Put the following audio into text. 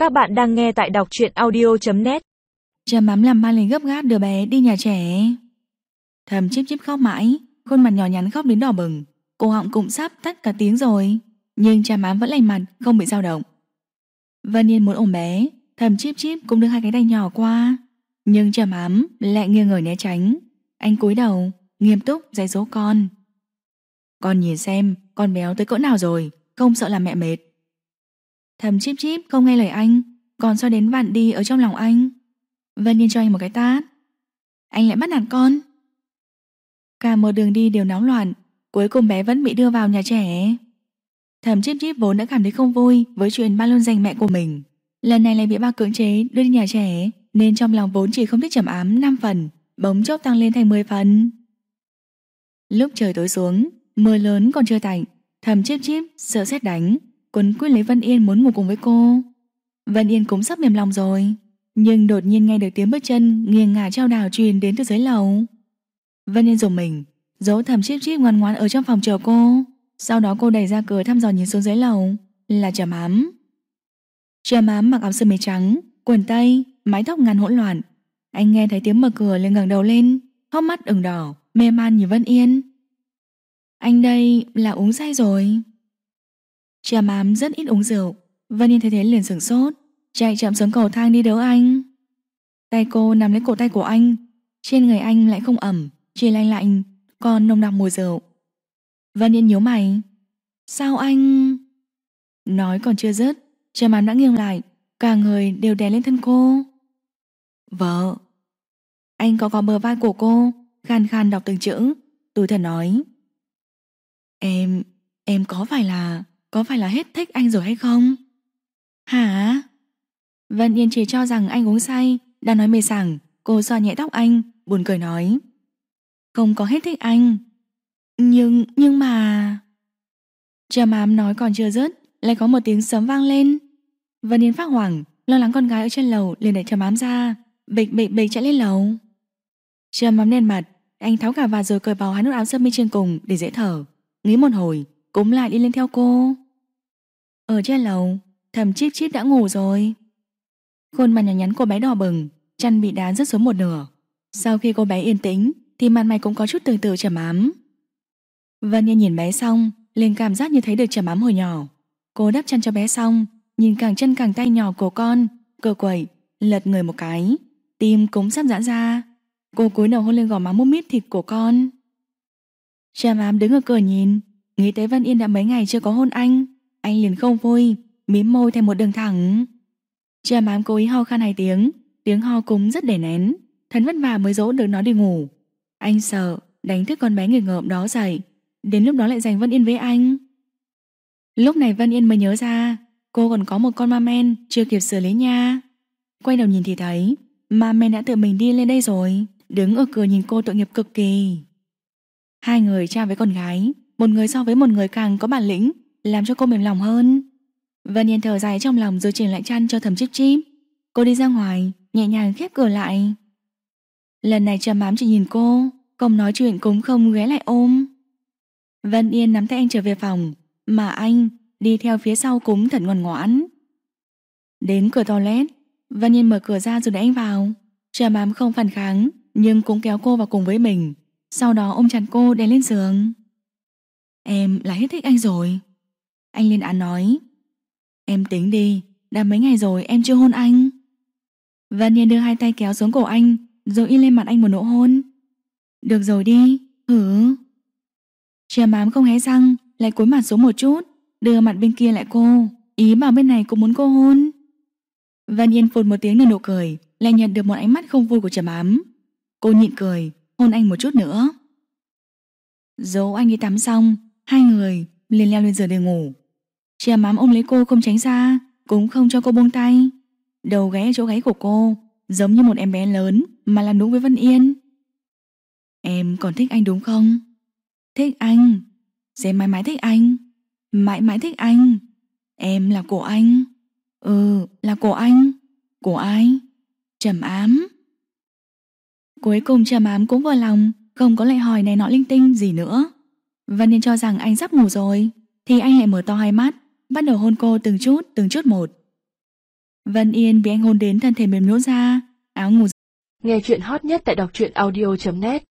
Các bạn đang nghe tại đọc truyện audio.net. Trầm Ám làm Mai Linh gấp gáp đưa bé đi nhà trẻ. Thầm Chíp Chíp khóc mãi, khuôn mặt nhỏ nhắn khóc đến đỏ bừng, cổ họng cũng sắp tắt cả tiếng rồi, nhưng Trầm Ám vẫn lành mặt, không bị dao động. Vân Yên muốn ôm bé, Thầm Chíp Chíp cũng đưa hai cái tay nhỏ qua, nhưng Trầm Ám lại nghiêng người né tránh. Anh cúi đầu, nghiêm túc dạy dỗ con. Con nhìn xem, con béo tới cỡ nào rồi, không sợ làm mẹ mệt. Thầm Chíp Chíp không nghe lời anh, còn xoay đến vặn đi ở trong lòng anh. Vân Yên cho anh một cái tát. Anh lại bắt nạt con. Cả một đường đi đều náo loạn, cuối cùng bé vẫn bị đưa vào nhà trẻ. Thầm Chíp Chíp vốn đã cảm thấy không vui với chuyện ba luôn giành mẹ của mình, lần này lại bị ba cưỡng chế đưa đi nhà trẻ, nên trong lòng vốn chỉ không thích Trầm Ám 5 phần, bỗng chốc tăng lên thành 10 phần. Lúc trời tối xuống, mưa lớn còn chưa tạnh, Thầm Chíp Chíp sợ sét đánh, quấn quýt lấy Vân Yên muốn ngủ cùng với cô. Vân Yên cũng sắp mềm lòng rồi, nhưng đột nhiên nghe được tiếng bước chân nghiêng ngả trao đảo truyền đến từ dưới lầu. Vân Yên dùng mình dỗ Thầm Chíp Chíp ngoan ngoãn ở trong phòng chờ cô. Sau đó cô đẩy ra cửa thăm dò nhìn xuống dưới lầu, là Trầm Ám. Trầm Ám mặc áo sơ mi trắng, quần tây, mái tóc ngắn hỗn loạn. Anh nghe thấy tiếng mở cửa liền ngẩng đầu lên, hốc mắt ửng đỏ, mê man nhìn Vân Yên. Anh đây là uống say rồi. Trầm Ám rất ít uống rượu. Vân Yên thấy thế liền sửng sốt, chạy chậm xuống cầu thang đi đỡ anh. Tay cô nắm lấy cổ tay của anh, trên người anh lại không ẩm, chỉ lạnh lạnh, còn nồng nặc mùi rượu. Vân Yên nhíu mày. Sao anh... Nói còn chưa dứt, Trầm Ám đã nghiêng lại, cả người đều đè lên thân cô. Vợ. Anh có bờ vai của cô, khan khan đọc từng chữ, tủi thân nói. Em có phải là hết thích anh rồi hay không? Hả? Vân Yên chỉ cho rằng anh uống say, đang nói mê sảng. Cô xoa nhẹ tóc anh, buồn cười nói. Không có hết thích anh. Nhưng mà... Trầm Ám nói còn chưa dứt, lại có một tiếng sấm vang lên. Vân Yên phát hoảng, lo lắng con gái ở trên lầu liền đẩy Trầm Ám ra, bịch bịch bịch chạy lên lầu. Trầm Ám đen mặt, anh tháo cà vạt rồi cởi vào hai nút áo sơ mi trên cùng để dễ thở. Nghĩ một hồi, cũng lại đi lên theo cô. Ở trên lầu, Thầm Chíp Chíp đã ngủ rồi. Khuôn mặt nhỏ nhắn của bé đỏ bừng, chăn bị đá rớt xuống một nửa. Sau khi cô bé yên tĩnh thì mặt mày cũng có chút tương tự Trầm Ám. Vân Yên nhìn bé xong liền cảm giác như thấy được Trầm Ám hồi nhỏ. Cô đắp chăn cho bé xong, nhìn càng chân càng tay nhỏ của con, cựa quậy, lật người một cái, tim cũng sắp giãn ra. Cô cúi đầu hôn lên gò má mút mít thịt của con. Trầm Ám đứng ở cửa nhìn, nghĩ tới Vân Yên đã mấy ngày chưa có hôn anh liền không vui, mím môi thành một đường thẳng. Trầm Ám cố ý ho khan 2 tiếng, tiếng ho cũng rất để nén, thật vất vả mới dỗ được nó đi ngủ. Anh sợ đánh thức con bé nghịch ngợm đó dậy, đến lúc đó lại giành Vân Yên với anh. Lúc này Vân Yên mới nhớ ra cô còn có một con ma men chưa kịp xử lý nha. Quay đầu nhìn thì thấy ma men đã tự mình đi lên đây rồi, đứng ở cửa nhìn cô tội nghiệp cực kỳ. Hai người cha với con gái, một người so với một người càng có bản lĩnh, làm cho cô mềm lòng hơn. Vân Yên thở dài trong lòng rồi chỉnh lại chăn cho Thầm Chíp Chíp. Cô đi ra ngoài, nhẹ nhàng khép cửa lại. Lần này Trầm Ám chỉ nhìn cô, không nói chuyện cũng không ghé lại ôm. Vân Yên nắm tay anh trở về phòng, mà anh đi theo phía sau cũng thật ngoan ngoãn. Đến cửa toilet, Vân Yên mở cửa ra rồi để anh vào. Trầm Ám không phản kháng, nhưng cũng kéo cô vào cùng với mình, sau đó ôm chặt cô đè lên giường. Em là hết thích anh rồi. Anh lên án nói. Em tính đi, đã mấy ngày rồi em chưa hôn anh. Vân Yên đưa hai tay kéo xuống cổ anh, rồi in lên mặt anh một nụ hôn. Được rồi đi, hử. Trầm Ám không hé răng, lại cúi mặt xuống một chút, đưa mặt bên kia lại cô, ý bảo bên này cũng muốn cô hôn. Vân Yên phụt một tiếng nở nụ cười, lại nhận được một ánh mắt không vui của Trầm Ám. Cô nhịn cười, hôn anh một chút nữa. Dỗ anh đi tắm xong, hai người liền leo lên giường để ngủ. Trầm Ám ôm lấy cô không tránh ra, cũng không cho cô buông tay, đầu ghé ở chỗ gáy của cô, giống như một em bé lớn mà làm đúng với Vân Yên. Em còn thích anh đúng không? Thích anh, sẽ mãi mãi thích anh, mãi mãi thích anh. Em là của anh. Là của anh. Của ai? Trầm Ám. Cuối cùng Trầm Ám cũng vừa lòng, không có lại hỏi này nọ linh tinh gì nữa. Vân Yên cho rằng anh sắp ngủ rồi, thì anh lại mở to hai mắt, bắt đầu hôn cô từng chút một. Vân Yên bị anh hôn đến thân thể mềm nhũn ra, áo ngủ. Nghe chuyện hot nhất tại đọc truyện audio.net